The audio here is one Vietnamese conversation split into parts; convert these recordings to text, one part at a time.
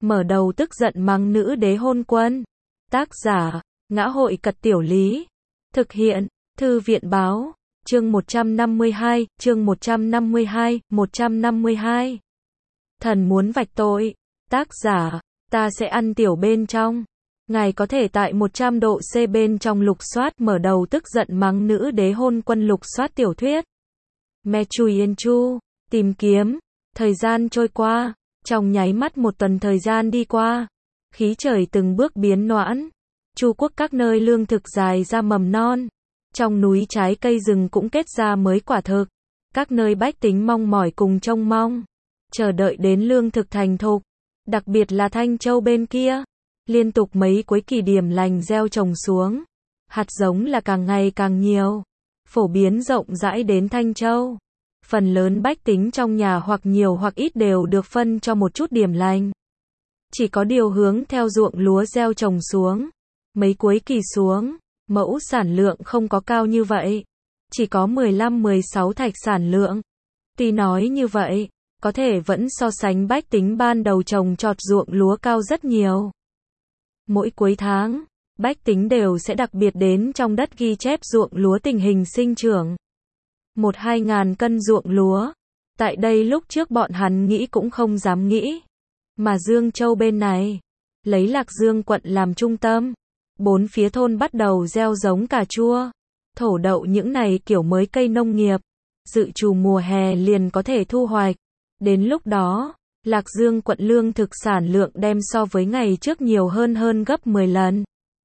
mở đầu tức giận mắng nữ đế hôn quân. Tác giả, Ngã hội Cật Tiểu Lý. Thực hiện, Thư viện Báo. Chương 152, chương 152. Thần muốn vạch tội. Tác giả, ta sẽ ăn tiểu bên trong. Ngài có thể tại 100 độ C bên trong lục soát mở đầu tức giận mắng nữ đế hôn quân lục soát tiểu thuyết. Me Chui Yên Chu, tìm kiếm. Thời gian trôi qua, trong nháy mắt một tuần thời gian đi qua. Khí trời từng bước biến noãn. Chu quốc các nơi lương thực dài ra mầm non. Trong núi trái cây rừng cũng kết ra mới quả thực. Các nơi bách tính mong mỏi cùng trông mong. Chờ đợi đến lương thực thành thục. Đặc biệt là Thanh Châu bên kia. Liên tục mấy cuối kỳ điểm lành gieo trồng xuống. Hạt giống là càng ngày càng nhiều. Phổ biến rộng rãi đến Thanh Châu. Phần lớn bách tính trong nhà hoặc nhiều hoặc ít đều được phân cho một chút điểm lành. Chỉ có điều hướng theo ruộng lúa gieo trồng xuống. Mấy cuối kỳ xuống, mẫu sản lượng không có cao như vậy. Chỉ có 15-16 thạch sản lượng. Tuy nói như vậy, có thể vẫn so sánh bách tính ban đầu trồng trọt ruộng lúa cao rất nhiều. Mỗi cuối tháng, bách tính đều sẽ đặc biệt đến trong đất ghi chép ruộng lúa tình hình sinh trưởng. 1-2 ngàn cân ruộng lúa. Tại đây lúc trước bọn hắn nghĩ cũng không dám nghĩ. Mà Dương Châu bên này, lấy Lạc Dương quận làm trung tâm. 4 phía thôn bắt đầu gieo giống cà chua, thổ đậu những này kiểu mới cây nông nghiệp. Dự trù mùa hè liền có thể thu hoạch. Đến lúc đó, Lạc Dương quận lương thực sản lượng đem so với ngày trước nhiều hơn gấp 10 lần.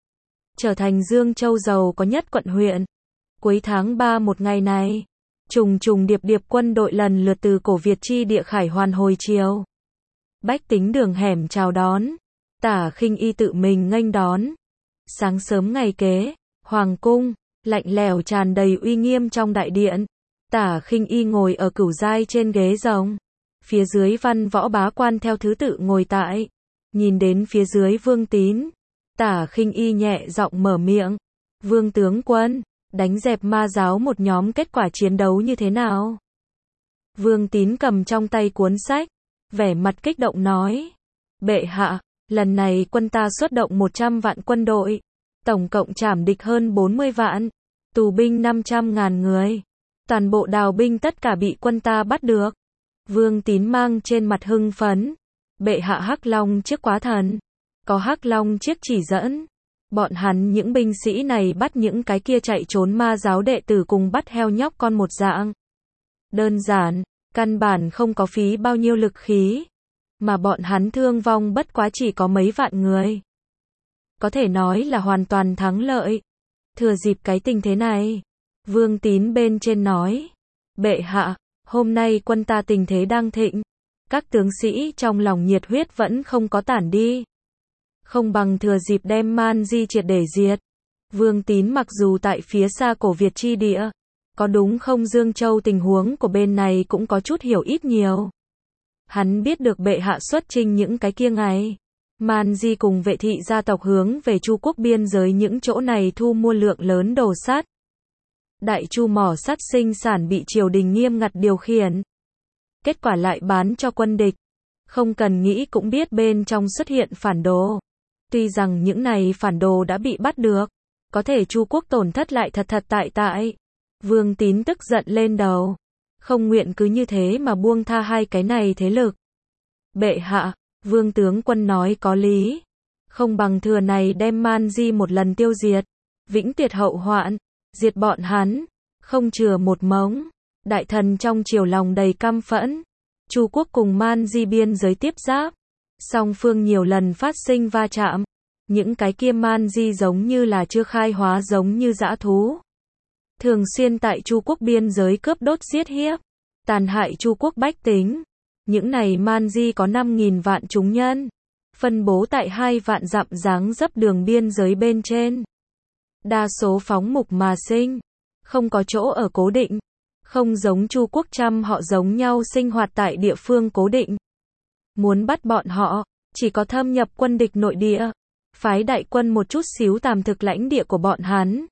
Trở thành Dương Châu giàu có nhất quận huyện. Cuối tháng 3 một ngày này, trùng điệp quân đội lần lượt từ cổ Việt chi địa khải hoàn hồi chiều. Bách tính đường hẻm chào đón. Tả Khinh Y tự mình nghênh đón. Sáng sớm ngày kế, hoàng cung, lạnh lẽo tràn đầy uy nghiêm trong đại điện. Tả Khinh Y ngồi ở cửu giai trên ghế rồng. Phía dưới văn võ bá quan theo thứ tự ngồi tại. Nhìn đến phía dưới Vương Tín. Tả Khinh Y nhẹ giọng mở miệng. Vương tướng quân, đánh dẹp ma giáo một nhóm kết quả chiến đấu như thế nào? Vương Tín cầm trong tay cuốn sách. Vẻ mặt kích động nói. Bệ hạ, lần này quân ta xuất động 100 vạn quân đội. Tổng cộng trảm địch hơn 40 vạn. Tù binh 500.000 người. Toàn bộ đào binh tất cả bị quân ta bắt được. Vương Tín mang trên mặt hưng phấn. Bệ hạ Hắc Long chiếc quá thần. Có Hắc Long chiếc chỉ dẫn. Bọn hắn những binh sĩ này bắt những cái kia chạy trốn ma giáo đệ tử cùng bắt heo nhóc con một dạng. Đơn giản, căn bản không có phí bao nhiêu lực khí. Mà bọn hắn thương vong bất quá chỉ có mấy vạn người. Có thể nói là hoàn toàn thắng lợi. Thừa dịp cái tình thế này, Vương Tín bên trên nói. Bệ hạ, hôm nay quân ta tình thế đang thịnh. Các tướng sĩ trong lòng nhiệt huyết vẫn không có tản đi. Không bằng thừa dịp đem Man Di triệt để diệt. Vương Tín mặc dù tại phía xa cổ Việt chi địa, có đúng không Dương Châu tình huống của bên này cũng có chút hiểu ít nhiều. Hắn biết được bệ hạ xuất chinh những cái kia ngày. Man Di cùng vệ thị gia tộc hướng về Chu quốc biên giới những chỗ này thu mua lượng lớn đồ sắt. Đại Chu mỏ sắt sinh sản bị triều đình nghiêm ngặt điều khiển. Kết quả lại bán cho quân địch. Không cần nghĩ cũng biết bên trong xuất hiện phản đồ. Tuy rằng những này phản đồ đã bị bắt được, có thể Chu quốc tổn thất lại thật tại. Vương Tín tức giận lên đầu. Không nguyện cứ như thế mà buông tha hai cái này thế lực. Bệ hạ, Vương tướng quân nói có lý. Không bằng thừa này đem Man Di một lần tiêu diệt. Vĩnh tuyệt hậu hoạn. Diệt bọn hắn. Không chừa một mống. Đại thần trong triều lòng đầy căm phẫn. Chu quốc cùng Man Di biên giới tiếp giáp. Song phương nhiều lần phát sinh va chạm. Những cái kia Man Di giống như là chưa khai hóa giống như dã thú. Thường xuyên tại Chu quốc biên giới cướp đốt giết hiếp. Tàn hại Chu quốc bách tính. Những này Man Di có 5.000 vạn chúng nhân. Phân bố tại 2 vạn dặm dáng dấp đường biên giới bên trên. Đa số phóng mục mà sinh. Không có chỗ ở cố định. Không giống Chu quốc trăm họ giống nhau sinh hoạt tại địa phương cố định. Muốn bắt bọn họ, chỉ có thâm nhập quân địch nội địa. Phái đại quân một chút xíu tàm thực lãnh địa của bọn hắn.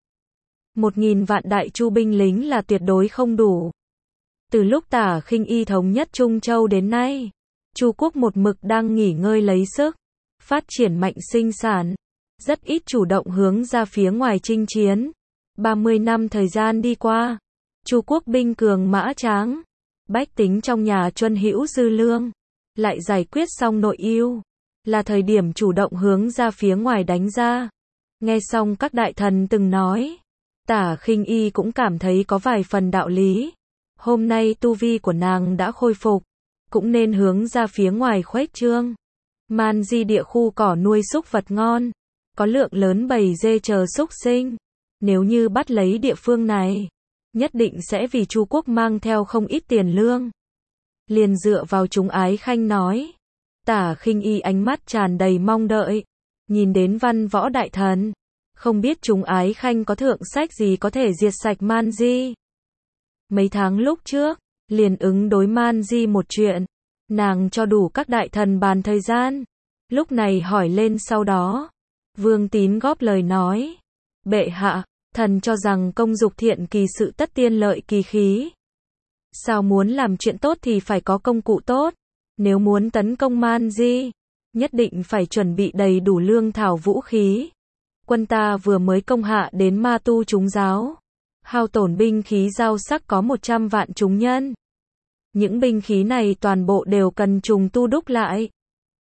1.000 vạn đại Chu binh lính là tuyệt đối không đủ. Từ lúc Tả Khinh Y thống nhất Trung Châu đến nay, Chu Quốc một mực đang nghỉ ngơi lấy sức, phát triển mạnh sinh sản, rất ít chủ động hướng ra phía ngoài chinh chiến. 30 năm thời gian đi qua, Chu Quốc binh cường mã tráng, bách tính trong nhà truân hữu dư lương, lại giải quyết xong nội ưu, là thời điểm chủ động hướng ra phía ngoài đánh ra. Nghe xong các đại thần từng nói, Tả Khinh Y cũng cảm thấy có vài phần đạo lý. Hôm nay tu vi của nàng đã khôi phục, cũng nên hướng ra phía ngoài khuếch trương. Man Di địa khu cỏ nuôi súc vật ngon, có lượng lớn bầy dê chờ súc sinh. Nếu như bắt lấy địa phương này, nhất định sẽ vì Chu Quốc mang theo không ít tiền lương. Liền dựa vào chúng Ái Khanh nói. Tả Khinh Y ánh mắt tràn đầy mong đợi, nhìn đến văn võ đại thần, không biết chúng Ái Khanh có thượng sách gì có thể diệt sạch Man Di. Mấy tháng lúc trước, liền ứng đối Man Di một chuyện, nàng cho đủ các đại thần bàn thời gian, lúc này hỏi lên sau đó. Vương Tín góp lời nói, bệ hạ, thần cho rằng công dục thiện kỳ sự tất tiên lợi kỳ khí. Sao muốn làm chuyện tốt thì phải có công cụ tốt, nếu muốn tấn công Man Di, nhất định phải chuẩn bị đầy đủ lương thảo vũ khí. Quân ta vừa mới công hạ đến Ma Tu Trúng Giáo, hao tổn binh khí giao sắc có 100 vạn chúng nhân. Những binh khí này toàn bộ đều cần trùng tu đúc lại.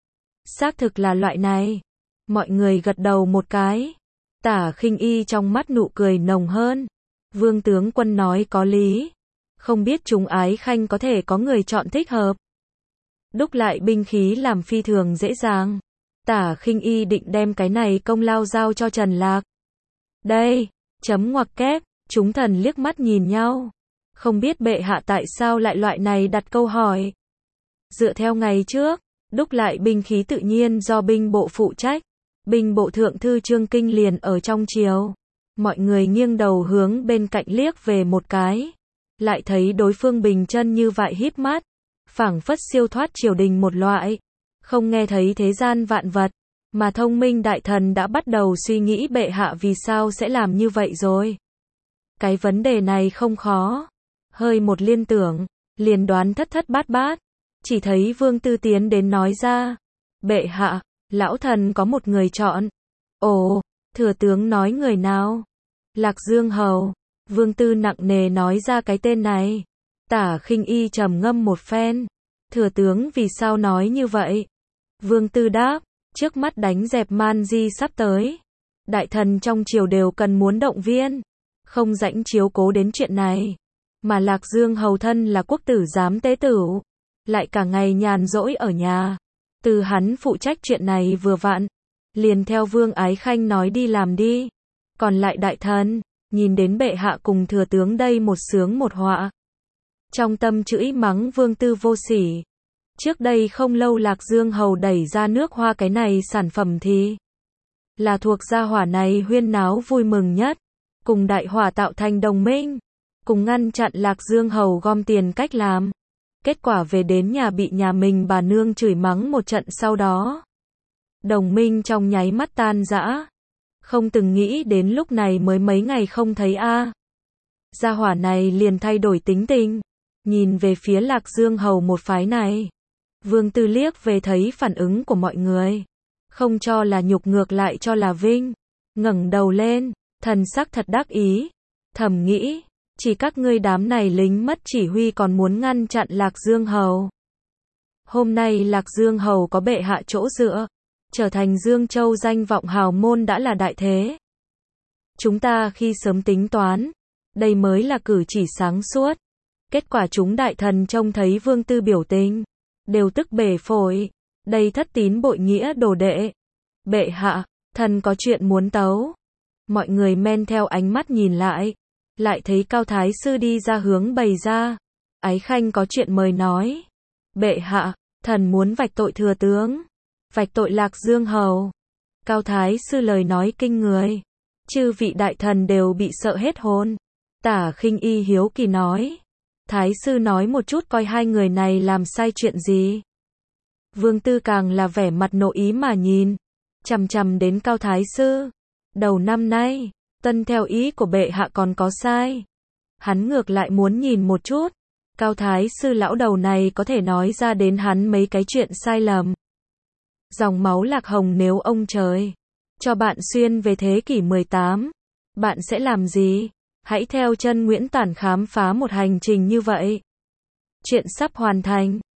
Xác thực là loại này. Mọi người gật đầu một cái. Tả Khinh Y trong mắt nụ cười nồng hơn. Vương tướng quân nói có lý. Không biết chúng Ái Khanh có thể có người chọn thích hợp. Đúc lại binh khí làm phi thường dễ dàng. Tả Khinh Y định đem cái này công lao giao cho Trần Lạc. Đây, chấm ngoặc kép, chúng thần liếc mắt nhìn nhau. Không biết bệ hạ tại sao lại loại này đặt câu hỏi. Dựa theo ngày trước, đúc lại binh khí tự nhiên do binh bộ phụ trách. Binh bộ thượng thư Trương Kinh liền ở trong triều. Mọi người nghiêng đầu hướng bên cạnh liếc về một cái. Lại thấy đối phương bình chân như vậy híp mắt. Phảng phất siêu thoát triều đình một loại. Không nghe thấy thế gian vạn vật. Mà thông minh đại thần đã bắt đầu suy nghĩ bệ hạ vì sao sẽ làm như vậy rồi. Cái vấn đề này không khó. Hơi một liên tưởng, liền đoán thất thất bát bát. Chỉ thấy Vương Tư tiến đến nói ra. Bệ hạ, lão thần có một người chọn. Ồ, thừa tướng nói người nào? Lạc Dương Hầu. Vương Tư nặng nề nói ra cái tên này. Tả Khinh Y trầm ngâm một phen. Thừa tướng vì sao nói như vậy? Vương Tư đáp, trước mắt đánh dẹp Man Di sắp tới. Đại thần trong triều đều cần muốn động viên. Không rãnh chiếu cố đến chuyện này. Mà Lạc Dương Hầu thân là quốc tử giám tế tửu. Lại cả ngày nhàn rỗi ở nhà. Từ hắn phụ trách chuyện này vừa vặn. Liền theo Vương Ái Khanh nói đi làm đi. Còn lại đại thần, nhìn đến bệ hạ cùng thừa tướng đây một sướng một họa. Trong tâm chửi mắng Vương Tư vô sỉ. Trước đây không lâu Lạc Dương Hầu đẩy ra nước Hoa cái này sản phẩm thì là thuộc gia hỏa này huyên náo vui mừng nhất. Cùng đại hỏa tạo thành đồng minh. Cùng ngăn chặn Lạc Dương Hầu gom tiền cách làm. Kết quả về đến nhà bị nhà mình bà nương chửi mắng một trận sau đó. Đồng minh trong nháy mắt tan rã. Không từng nghĩ đến lúc này mới mấy ngày không thấy a. Gia hỏa này liền thay đổi tính tình. Nhìn về phía Lạc Dương Hầu một phái này. Vương Tư liếc về thấy phản ứng của mọi người. Không cho là nhục ngược lại cho là vinh. Ngẩng đầu lên, thần sắc thật đắc ý. Thầm nghĩ, chỉ các ngươi đám này lính mất chỉ huy còn muốn ngăn chặn Lạc Dương Hầu. Hôm nay Lạc Dương Hầu có bệ hạ chỗ dựa. Trở thành Dương Châu danh vọng hào môn đã là đại thế. Chúng ta khi sớm tính toán. Đây mới là cử chỉ sáng suốt. Kết quả chúng đại thần trông thấy Vương Tư biểu tình. Đều tức bể phổi. Đây thất tín bội nghĩa đồ đệ. Bệ hạ, thần có chuyện muốn tấu. Mọi người men theo ánh mắt nhìn lại. Lại thấy Cao Thái Sư đi ra hướng bày ra. Ái Khanh có chuyện mời nói. Bệ hạ, thần muốn vạch tội thừa tướng. Vạch tội Lạc Dương Hầu. Cao Thái Sư lời nói kinh người. Chư vị đại thần đều bị sợ hết hồn. Tả Khinh Y hiếu kỳ nói. Thái Sư nói một chút coi hai người này làm sai chuyện gì. Vương Tư càng là vẻ mặt nội ý mà nhìn. Chằm chằm đến Cao Thái Sư. Đầu năm nay, tuân theo ý của bệ hạ còn có sai. Hắn ngược lại muốn nhìn một chút. Cao Thái sư lão đầu này có thể nói ra đến hắn mấy cái chuyện sai lầm. Dòng máu Lạc Hồng, nếu ông trời cho bạn xuyên về thế kỷ 18, bạn sẽ làm gì? Hãy theo chân Nguyễn Tản khám phá một hành trình như vậy. Chuyện sắp hoàn thành.